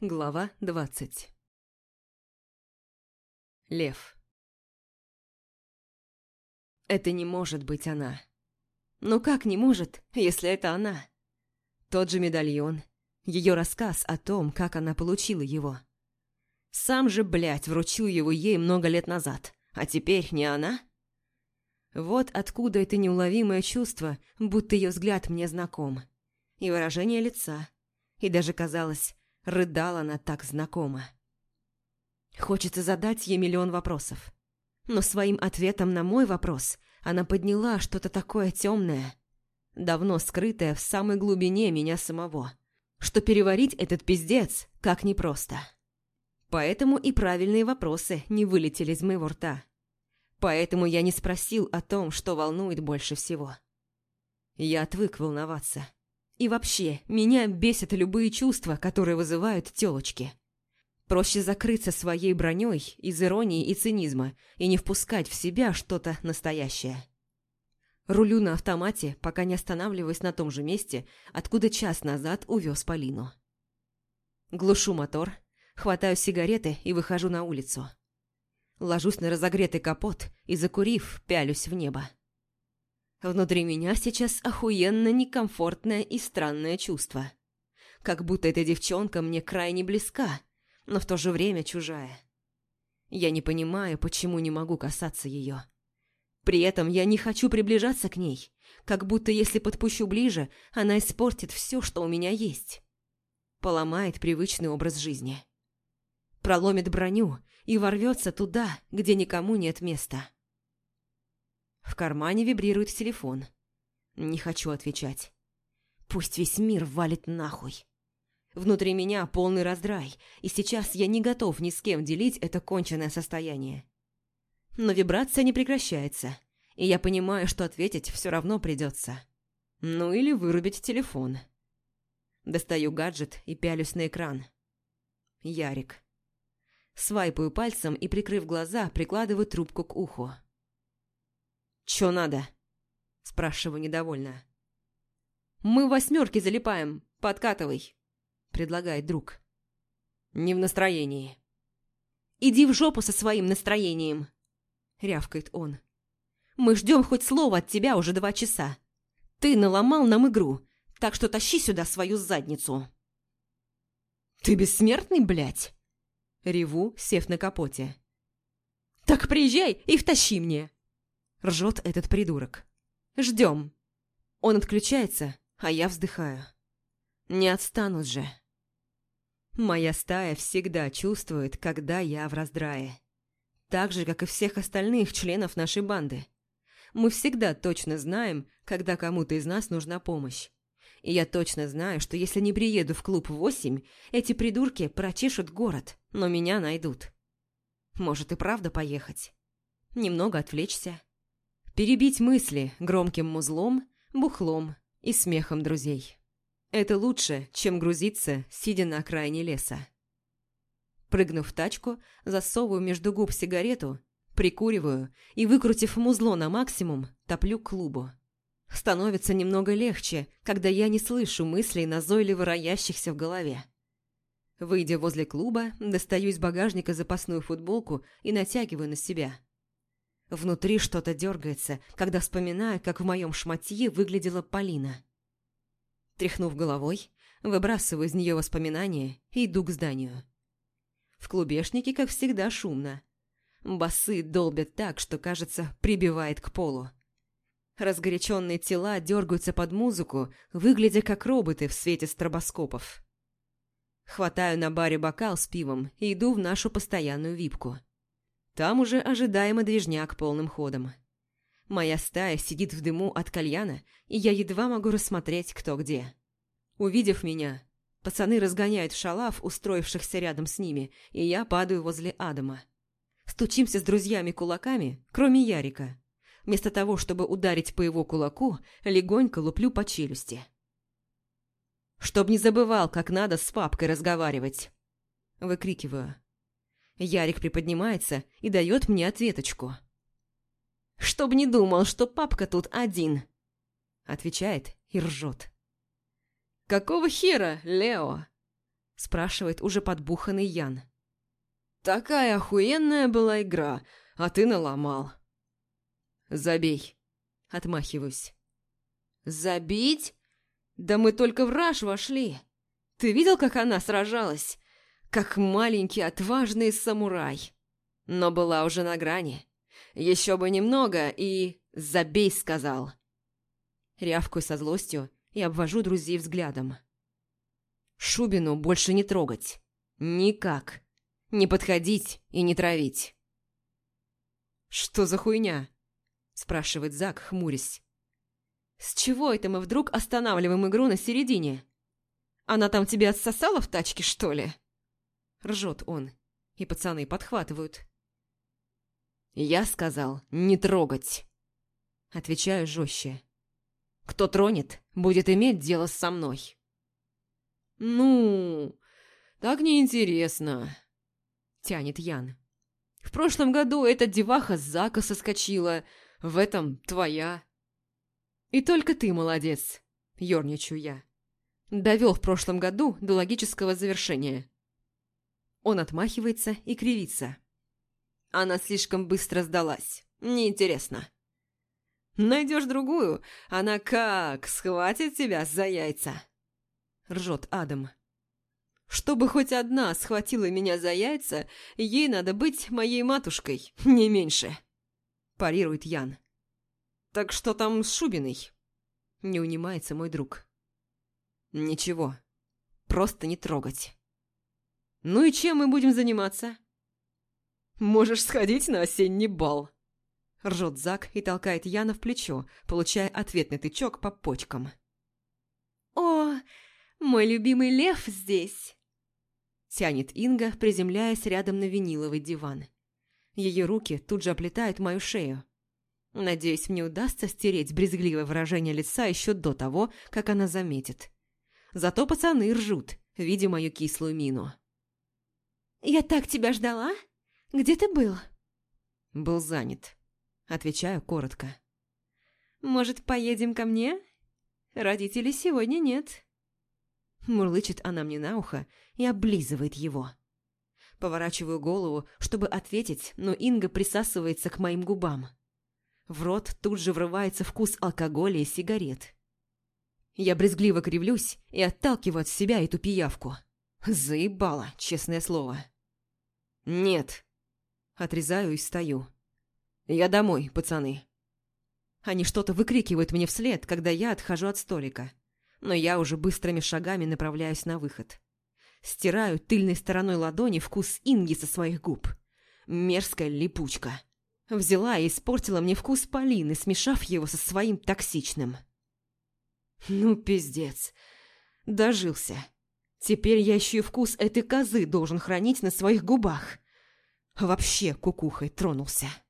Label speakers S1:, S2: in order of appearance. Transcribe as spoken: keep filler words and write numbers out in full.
S1: Глава двадцать. Лев. Это не может быть она. Ну как не может, если это она? Тот же медальон, ее рассказ о том, как она получила его. Сам же, блядь, вручил его ей много лет назад, а теперь не она? Вот откуда это неуловимое чувство, будто ее взгляд мне знаком. И выражение лица, и даже казалось... Рыдала она так знакомо. Хочется задать ей миллион вопросов. Но своим ответом на мой вопрос она подняла что-то такое темное, давно скрытое в самой глубине меня самого, что переварить этот пиздец как непросто. Поэтому и правильные вопросы не вылетели из моего рта. Поэтому я не спросил о том, что волнует больше всего. Я отвык волноваться. И вообще, меня бесят любые чувства, которые вызывают тёлочки. Проще закрыться своей броней из иронии и цинизма и не впускать в себя что-то настоящее. Рулю на автомате, пока не останавливаюсь на том же месте, откуда час назад увез Полину. Глушу мотор, хватаю сигареты и выхожу на улицу. Ложусь на разогретый капот и, закурив, пялюсь в небо. Внутри меня сейчас охуенно некомфортное и странное чувство. Как будто эта девчонка мне крайне близка, но в то же время чужая. Я не понимаю, почему не могу касаться ее. При этом я не хочу приближаться к ней, как будто если подпущу ближе, она испортит все, что у меня есть. Поломает привычный образ жизни. Проломит броню и ворвется туда, где никому нет места. В кармане вибрирует телефон. Не хочу отвечать. Пусть весь мир валит нахуй. Внутри меня полный раздрай, и сейчас я не готов ни с кем делить это конченное состояние. Но вибрация не прекращается, и я понимаю, что ответить все равно придется. Ну или вырубить телефон. Достаю гаджет и пялюсь на экран. Ярик. Свайпаю пальцем и, прикрыв глаза, прикладываю трубку к уху. «Чё надо?» – спрашиваю недовольно. «Мы в восьмерке залипаем, подкатывай», – предлагает друг. «Не в настроении». «Иди в жопу со своим настроением», – рявкает он. «Мы ждем хоть слова от тебя уже два часа. Ты наломал нам игру, так что тащи сюда свою задницу». «Ты бессмертный, блядь?» – реву, сев на капоте. «Так приезжай и втащи мне!» Ржет этот придурок. Ждем. Он отключается, а я вздыхаю. Не отстанут же. Моя стая всегда чувствует, когда я в раздрае. Так же, как и всех остальных членов нашей банды. Мы всегда точно знаем, когда кому-то из нас нужна помощь. И я точно знаю, что если не приеду в клуб в восемь, эти придурки прочешут город, но меня найдут. Может и правда поехать. Немного отвлечься. Перебить мысли громким музлом, бухлом и смехом друзей. Это лучше, чем грузиться, сидя на окраине леса. Прыгнув в тачку, засовываю между губ сигарету, прикуриваю и, выкрутив музло на максимум, топлю к клубу. Становится немного легче, когда я не слышу мыслей, назойливо роящихся в голове. Выйдя возле клуба, достаю из багажника запасную футболку и натягиваю на себя. Внутри что-то дергается, когда вспоминаю, как в моем шматье выглядела Полина. Тряхнув головой, выбрасываю из нее воспоминания и иду к зданию. В клубешнике, как всегда, шумно. Басы долбят так, что, кажется, прибивает к полу. Разгоряченные тела дергаются под музыку, выглядя как роботы в свете стробоскопов. Хватаю на баре бокал с пивом и иду в нашу постоянную випку. Там уже ожидаемо движняк полным ходом. Моя стая сидит в дыму от кальяна, и я едва могу рассмотреть, кто где. Увидев меня, пацаны разгоняют шалав, устроившихся рядом с ними, и я падаю возле Адама. Стучимся с друзьями кулаками, кроме Ярика. Вместо того, чтобы ударить по его кулаку, легонько луплю по челюсти. «Чтоб не забывал, как надо с папкой разговаривать!» Выкрикиваю. Ярик приподнимается и дает мне ответочку. «Чтоб не думал, что папка тут один!» Отвечает и ржет. «Какого хера, Лео?» спрашивает уже подбуханный Ян.
S2: «Такая охуенная была игра, а ты наломал». «Забей», — отмахиваюсь. «Забить? Да мы только в раж вошли. Ты видел, как она сражалась? Как маленький отважный самурай. Но была уже на грани. Еще бы немного и... забей, сказал».
S1: Рявкаю со злостью и обвожу друзей взглядом. Шубину больше не трогать. Никак. Не подходить и не травить. «Что за хуйня?» – спрашивает Зак, хмурясь. «С чего это мы вдруг останавливаем игру на середине? Она там тебя отсосала в тачке, что ли?» Ржет он, и пацаны подхватывают. «Я сказал, не трогать!» Отвечаю жестче. «Кто тронет, будет иметь дело со мной».
S2: «Ну, так неинтересно», — тянет Ян. «В прошлом году эта деваха с Зака соскочила, в этом твоя».
S1: «И только ты молодец», — ёрничаю я. «Довел в прошлом году до логического завершения». Он отмахивается и кривится.
S2: «Она слишком быстро сдалась. Неинтересно». «Найдешь другую, она как схватит тебя за яйца», — ржет Адам. «Чтобы хоть одна схватила меня за яйца, ей надо быть моей матушкой, не меньше», — парирует Ян. «Так что там с Шубиной?» — не унимается мой друг.
S1: «Ничего, просто не трогать».
S2: «Ну и чем мы будем заниматься?» «Можешь сходить на осенний бал», — ржет Зак и толкает Яна в плечо, получая ответный тычок по почкам.
S1: «О, мой любимый лев здесь!» Тянет Инга, приземляясь рядом на виниловый диван. Ее руки тут же оплетают мою шею. Надеюсь, мне удастся стереть брезгливое выражение лица еще до того, как она заметит. Зато пацаны ржут, видя мою кислую мину. «Я так тебя ждала? Где ты был?»
S2: «Был занят», — отвечаю коротко.
S1: «Может, поедем ко мне? Родителей сегодня нет». Мурлычет она мне на ухо и облизывает его. Поворачиваю голову, чтобы ответить, но Инга присасывается к моим губам. В рот тут же врывается вкус алкоголя и сигарет. Я брезгливо кривлюсь и отталкиваю от себя эту пиявку. Заебала, честное слово.
S2: «Нет», — отрезаю и встаю. «Я домой, пацаны».
S1: Они что-то выкрикивают мне вслед, когда я отхожу от столика. Но я уже быстрыми шагами направляюсь на выход. Стираю тыльной стороной ладони вкус Инги со своих губ. Мерзкая липучка. Взяла и испортила мне вкус Полины, смешав его со своим токсичным. Ну, пиздец. Дожился. Теперь я еще и вкус этой козы должен хранить на своих губах. Вообще кукухой тронулся.